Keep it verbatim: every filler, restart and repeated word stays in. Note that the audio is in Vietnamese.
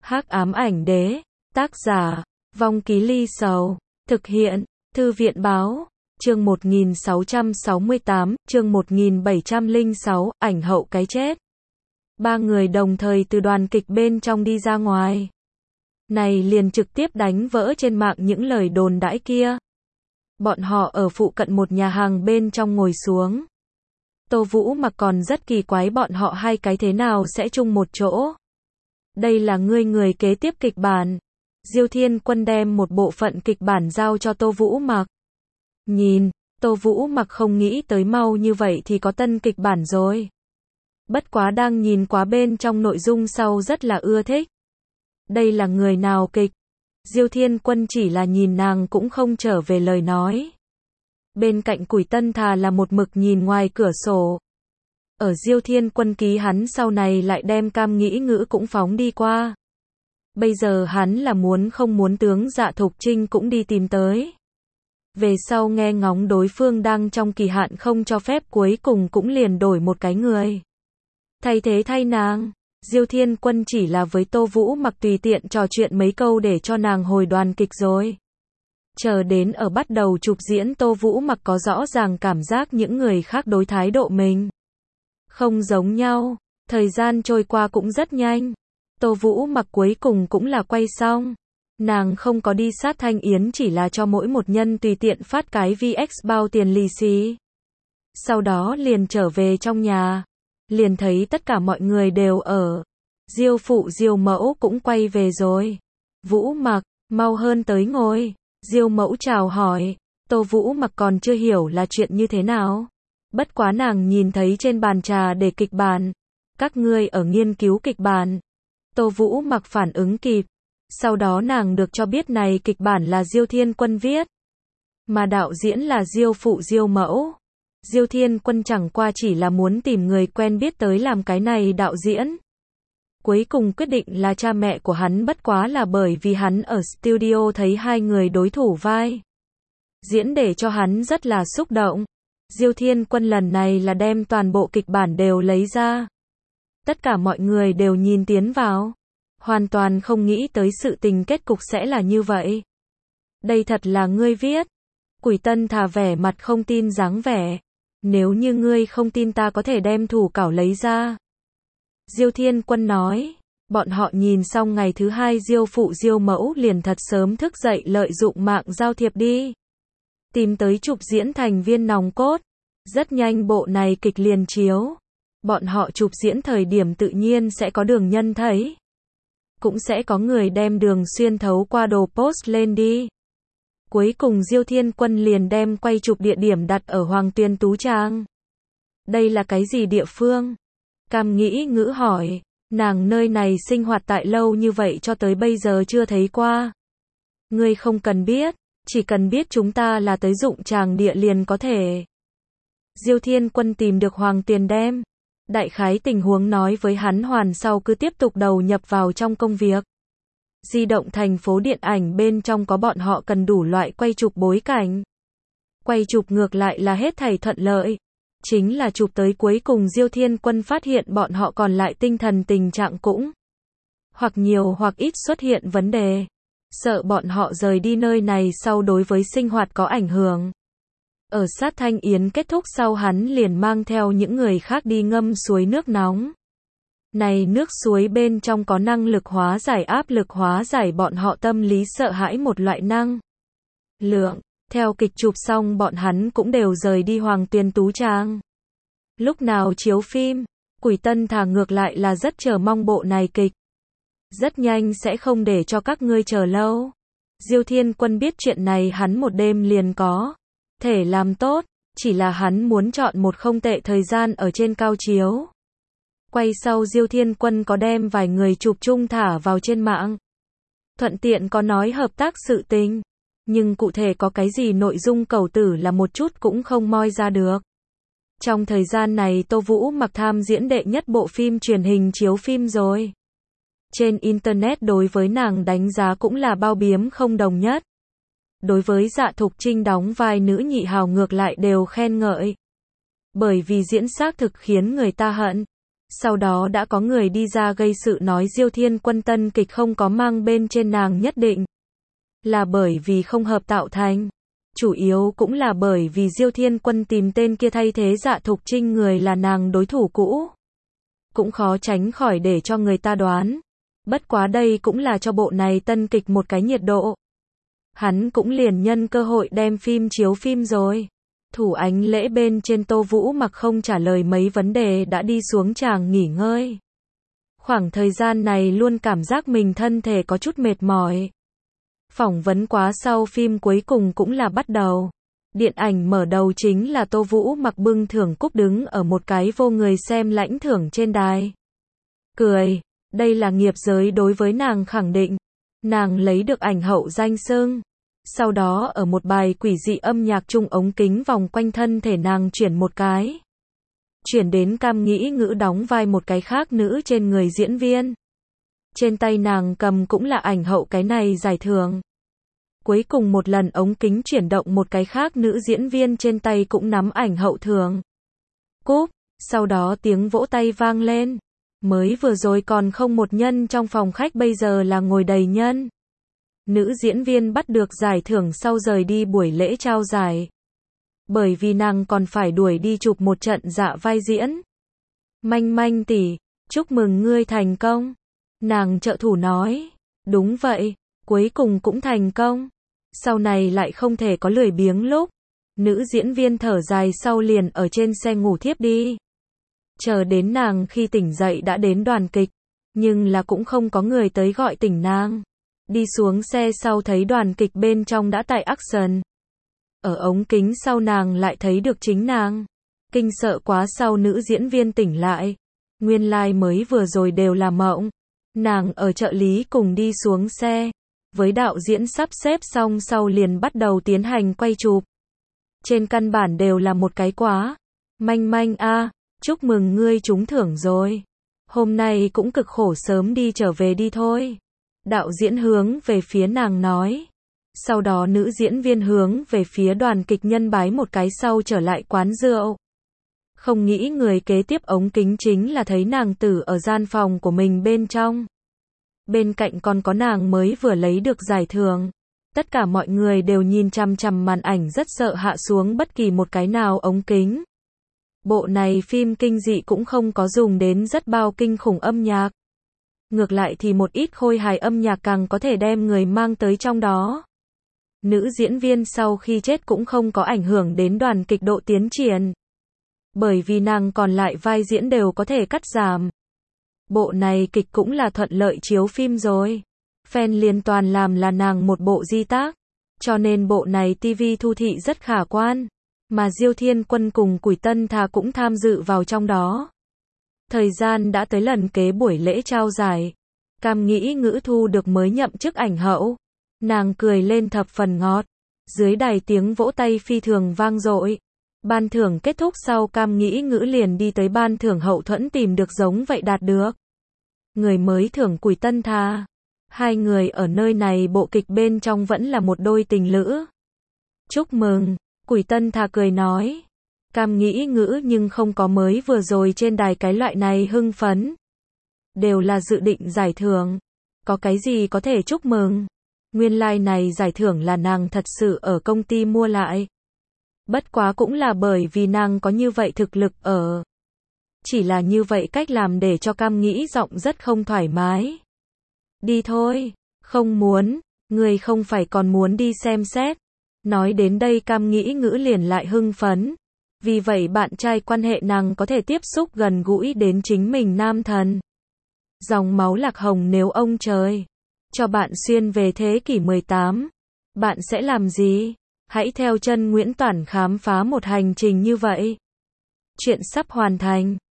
Hắc ám ảnh đế, tác giả, Vong Ký Ly Sầu, thực hiện, Thư viện báo, chương một nghìn sáu trăm sáu mươi tám, chương một nghìn bảy trăm lẻ sáu, ảnh hậu cái chết. Ba người đồng thời từ đoàn kịch bên trong đi ra ngoài. Này liền trực tiếp đánh vỡ trên mạng những lời đồn đãi kia. Bọn họ ở phụ cận một nhà hàng bên trong ngồi xuống. Tô Vũ Mặc còn rất kỳ quái bọn họ hai cái thế nào sẽ chung một chỗ. Đây là ngươi người kế tiếp kịch bản. Diêu Thiên Quân đem một bộ phận kịch bản giao cho Tô Vũ Mặc. Nhìn, Tô Vũ Mặc không nghĩ tới mau như vậy thì có tân kịch bản rồi. Bất quá đang nhìn quá bên trong nội dung sau rất là ưa thích. Đây là người nào kịch? Diêu Thiên Quân chỉ là nhìn nàng cũng không trở về lời nói. Bên cạnh Củi Tân Thà là một mực nhìn ngoài cửa sổ. Ở Diêu Thiên Quân ký hắn sau này lại đem Cam Nghĩ Ngữ cũng phóng đi qua. Bây giờ hắn là muốn không muốn tướng Dạ Thục Trinh cũng đi tìm tới. Về sau nghe ngóng đối phương đang trong kỳ hạn không cho phép cuối cùng cũng liền đổi một cái người. Thay thế thay nàng, Diêu Thiên Quân chỉ là với Tô Vũ Mặc tùy tiện trò chuyện mấy câu để cho nàng hồi đoàn kịch rồi. Chờ đến ở bắt đầu chụp diễn Tô Vũ Mặc có rõ ràng cảm giác những người khác đối thái độ mình không giống nhau, thời gian trôi qua cũng rất nhanh. Tô Vũ Mặc cuối cùng cũng là quay xong. Nàng không có đi sát thanh yến chỉ là cho mỗi một nhân tùy tiện phát cái vê ích bao tiền lì xì. Sau đó liền trở về trong nhà. Liền thấy tất cả mọi người đều ở. Diêu phụ Diêu mẫu cũng quay về rồi. Vũ Mặc, mau hơn tới ngồi. Diêu mẫu chào hỏi. Tô Vũ Mặc còn chưa hiểu là chuyện như thế nào. Bất quá nàng nhìn thấy trên bàn trà để kịch bản. Các ngươi ở nghiên cứu kịch bản. Tô Vũ Mặc phản ứng kịp. Sau đó nàng được cho biết này kịch bản là Diêu Thiên Quân viết. Mà đạo diễn là Diêu phụ Diêu mẫu. Diêu Thiên Quân chẳng qua chỉ là muốn tìm người quen biết tới làm cái này đạo diễn. Cuối cùng quyết định là cha mẹ của hắn bất quá là bởi vì hắn ở studio thấy hai người đối thủ vai diễn để cho hắn rất là xúc động. Diêu Thiên Quân lần này là đem toàn bộ kịch bản đều lấy ra. Tất cả mọi người đều nhìn tiến vào. Hoàn toàn không nghĩ tới sự tình kết cục sẽ là như vậy. Đây thật là ngươi viết. Củi Tân Thà vẻ mặt không tin dáng vẻ. Nếu như ngươi không tin ta có thể đem thủ cảo lấy ra. Diêu Thiên Quân nói. Bọn họ nhìn xong ngày thứ hai Diêu phụ Diêu mẫu liền thật sớm thức dậy lợi dụng mạng giao thiệp đi. Tìm tới chụp diễn thành viên nòng cốt. Rất nhanh bộ này kịch liền chiếu. Bọn họ chụp diễn thời điểm tự nhiên sẽ có đường nhân thấy. Cũng sẽ có người đem đường xuyên thấu qua đồ post lên đi. Cuối cùng Diêu Thiên Quân liền đem quay chụp địa điểm đặt ở Hoàng Tuyền Tú Trang. Đây là cái gì địa phương? Cam Nghĩ Ngữ hỏi. Nàng nơi này sinh hoạt tại lâu như vậy cho tới bây giờ chưa thấy qua. Ngươi không cần biết, chỉ cần biết chúng ta là tới dụng tràng địa liền có thể. Diêu Thiên Quân tìm được Hoàng Tuyền đem. Đại khái tình huống nói với hắn hoàn sau cứ tiếp tục đầu nhập vào trong công việc. Di động thành phố điện ảnh bên trong có bọn họ cần đủ loại quay chụp bối cảnh. Quay chụp ngược lại là hết thảy thuận lợi. Chính là chụp tới cuối cùng Diêu Thiên Quân phát hiện bọn họ còn lại tinh thần tình trạng cũng hoặc nhiều hoặc ít xuất hiện vấn đề. Sợ bọn họ rời đi nơi này sau đối với sinh hoạt có ảnh hưởng. Ở sát thanh yến kết thúc sau hắn liền mang theo những người khác đi ngâm suối nước nóng. Này nước suối bên trong có năng lực hóa giải áp lực hóa giải bọn họ tâm lý sợ hãi một loại năng lượng. Theo kịch chụp xong bọn hắn cũng đều rời đi Hoàng Tuyền Tú Trang. Lúc nào chiếu phim, Củi Tân Thà ngược lại là rất chờ mong bộ này kịch. Rất nhanh sẽ không để cho các ngươi chờ lâu. Diêu Thiên Quân biết chuyện này hắn một đêm liền có thể làm tốt, chỉ là hắn muốn chọn một không tệ thời gian ở trên cao chiếu. Quay sau Diêu Thiên Quân có đem vài người chụp chung thả vào trên mạng. Thuận tiện có nói hợp tác sự tình. Nhưng cụ thể có cái gì nội dung cầu tử là một chút cũng không moi ra được. Trong thời gian này Tô Vũ Mặc tham diễn đệ nhất bộ phim truyền hình chiếu phim rồi. Trên Internet đối với nàng đánh giá cũng là bao biếm không đồng nhất. Đối với Dạ Thục Trinh đóng vai nữ nhị hào ngược lại đều khen ngợi. Bởi vì diễn xác thực khiến người ta hận. Sau đó đã có người đi ra gây sự nói Diêu Thiên Quân tân kịch không có mang bên trên nàng nhất định là bởi vì không hợp tạo thành. Chủ yếu cũng là bởi vì Diêu Thiên Quân tìm tên kia thay thế Dạ Thục Trinh người là nàng đối thủ cũ. Cũng khó tránh khỏi để cho người ta đoán. Bất quá đây cũng là cho bộ này tân kịch một cái nhiệt độ. Hắn cũng liền nhân cơ hội đem phim chiếu phim rồi. Thủ ánh lễ bên trên Tô Vũ Mặc không trả lời mấy vấn đề đã đi xuống tràng nghỉ ngơi. Khoảng thời gian này luôn cảm giác mình thân thể có chút mệt mỏi. Phỏng vấn quá sau phim cuối cùng cũng là bắt đầu. Điện ảnh mở đầu chính là Tô Vũ Mặc bưng thưởng cúp đứng ở một cái vô người xem lãnh thưởng trên đài. Cười, đây là nghiệp giới đối với nàng khẳng định. Nàng lấy được ảnh hậu danh xưng. Sau đó ở một bài quỷ dị âm nhạc chung ống kính vòng quanh thân thể nàng chuyển một cái. Chuyển đến Cam Nghĩ Ngữ đóng vai một cái khác nữ trên người diễn viên. Trên tay nàng cầm cũng là ảnh hậu cái này giải thưởng. Cuối cùng một lần ống kính chuyển động một cái khác nữ diễn viên trên tay cũng nắm ảnh hậu thưởng. Cúp, sau đó tiếng vỗ tay vang lên. Mới vừa rồi còn không một nhân trong phòng khách bây giờ là ngồi đầy nhân. Nữ diễn viên bắt được giải thưởng sau rời đi buổi lễ trao giải. Bởi vì nàng còn phải đuổi đi chụp một trận dạ vai diễn. Manh Manh tỷ, chúc mừng ngươi thành công. Nàng trợ thủ nói. Đúng vậy, cuối cùng cũng thành công. Sau này lại không thể có lười biếng lúc. Nữ diễn viên thở dài sau liền ở trên xe ngủ thiếp đi. Chờ đến nàng khi tỉnh dậy đã đến đoàn kịch. Nhưng là cũng không có người tới gọi tỉnh nàng. Đi xuống xe sau thấy đoàn kịch bên trong đã tại action. Ở ống kính sau nàng lại thấy được chính nàng. Kinh sợ quá sau nữ diễn viên tỉnh lại. Nguyên lai like mới vừa rồi đều là mộng. Nàng ở trợ lý cùng đi xuống xe. Với đạo diễn sắp xếp xong sau liền bắt đầu tiến hành quay chụp. Trên căn bản đều là một cái quá. Manh Manh a, chúc mừng ngươi trúng thưởng rồi. Hôm nay cũng cực khổ sớm đi trở về đi thôi. Đạo diễn hướng về phía nàng nói. Sau đó nữ diễn viên hướng về phía đoàn kịch nhân bái một cái sau trở lại quán rượu. Không nghĩ người kế tiếp ống kính chính là thấy nàng tử ở gian phòng của mình bên trong. Bên cạnh còn có nàng mới vừa lấy được giải thưởng. Tất cả mọi người đều nhìn chằm chằm màn ảnh rất sợ hạ xuống bất kỳ một cái nào ống kính. Bộ này phim kinh dị cũng không có dùng đến rất bao kinh khủng âm nhạc. Ngược lại thì một ít khôi hài âm nhạc càng có thể đem người mang tới trong đó. Nữ diễn viên sau khi chết cũng không có ảnh hưởng đến đoàn kịch độ tiến triển. Bởi vì nàng còn lại vai diễn đều có thể cắt giảm. Bộ này kịch cũng là thuận lợi chiếu phim rồi. Fan liên toàn làm là nàng một bộ di tác. Cho nên bộ này ti vi thu thị rất khả quan. Mà Diêu Thiên Quân cùng Quỷ Tân Thà cũng tham dự vào trong đó. Thời gian đã tới lần kế buổi lễ trao giải. Cam Nghĩ Ngữ thu được mới nhậm chức ảnh hậu. Nàng cười lên thập phần ngọt. Dưới đài tiếng vỗ tay phi thường vang dội. Ban thưởng kết thúc sau Cam Nghĩ Ngữ liền đi tới ban thưởng hậu thuẫn tìm được giống vậy đạt được. Người mới thưởng Quỷ Tân Thà. Hai người ở nơi này bộ kịch bên trong vẫn là một đôi tình lữ. Chúc mừng, Quỷ Tân Thà cười nói. Cam Nghĩ Ngữ nhưng không có mới vừa rồi trên đài cái loại này hưng phấn. Đều là dự định giải thưởng. Có cái gì có thể chúc mừng. Nguyên lai like này giải thưởng là nàng thật sự ở công ty mua lại. Bất quá cũng là bởi vì nàng có như vậy thực lực ở. Chỉ là như vậy cách làm để cho Cam Nghĩ giọng rất không thoải mái. Đi thôi, không muốn, người không phải còn muốn đi xem xét. Nói đến đây Cam Nghĩ Ngữ liền lại hưng phấn. Vì vậy bạn trai quan hệ nàng có thể tiếp xúc gần gũi đến chính mình nam thần. Dòng máu lạc hồng nếu ông trời cho bạn xuyên về thế kỷ mười tám, bạn sẽ làm gì? Hãy theo chân Nguyễn Toản khám phá một hành trình như vậy. Chuyện sắp hoàn thành.